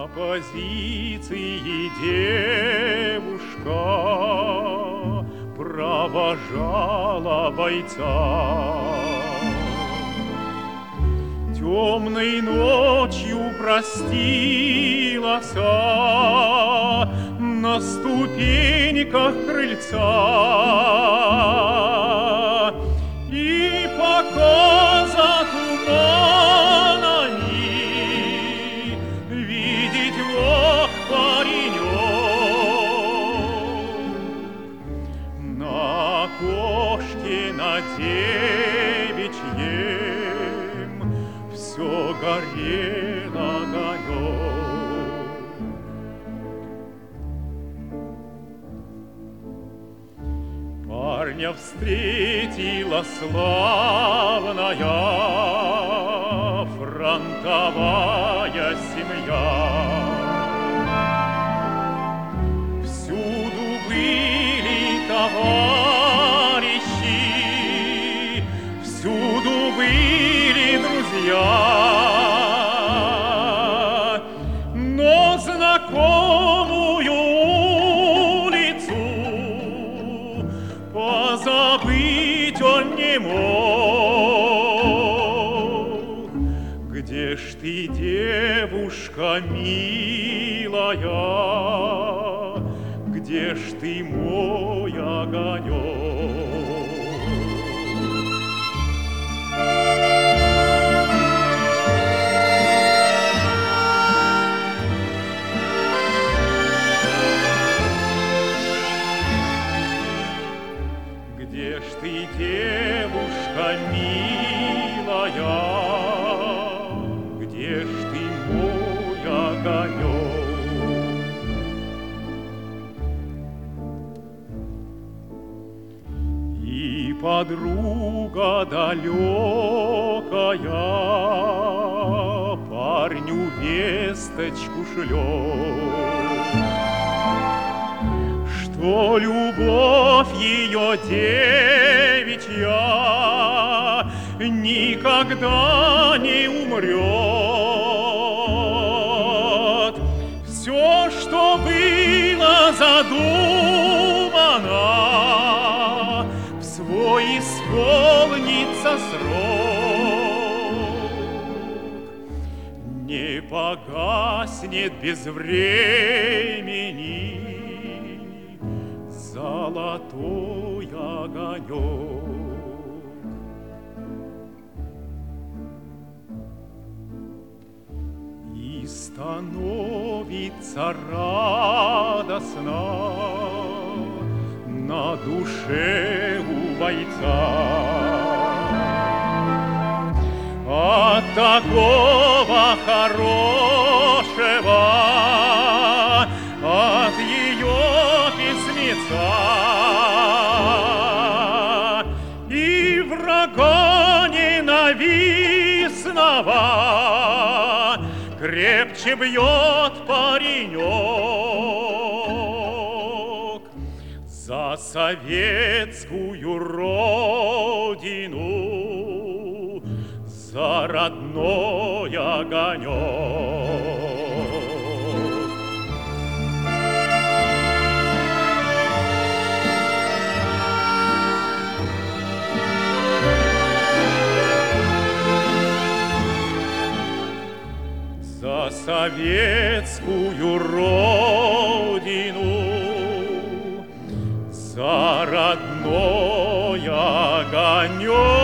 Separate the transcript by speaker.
Speaker 1: позиции девушка провожала бойца. Темной ночью простилась на ступеньках крыльца, и пока за туманами видеть мог паренек, на окошке на девичьем все горел огонек. Парня встретила славная фронтовая семья. Всюду были товарищи, всюду были друзья, но знакомую улицу позабыть он не мог. Где ж ты, девушка милая, где ж ты, мой огонек? Где ж ты, девушка милая, где ж ты, мой огонек? И подруга далекая парню весточку шлет, что любовь ее девичья никогда не умрет. Все, что было задумано, в свой исполнится срок, не погаснет без времени золотой огонек. И становится радостно на душе у бойца от такого хорошего, от ее письмеца. И врага ненавистного крепче бьет паренек за советскую родину, за родной огонек. За советскую родину, за родной огонек.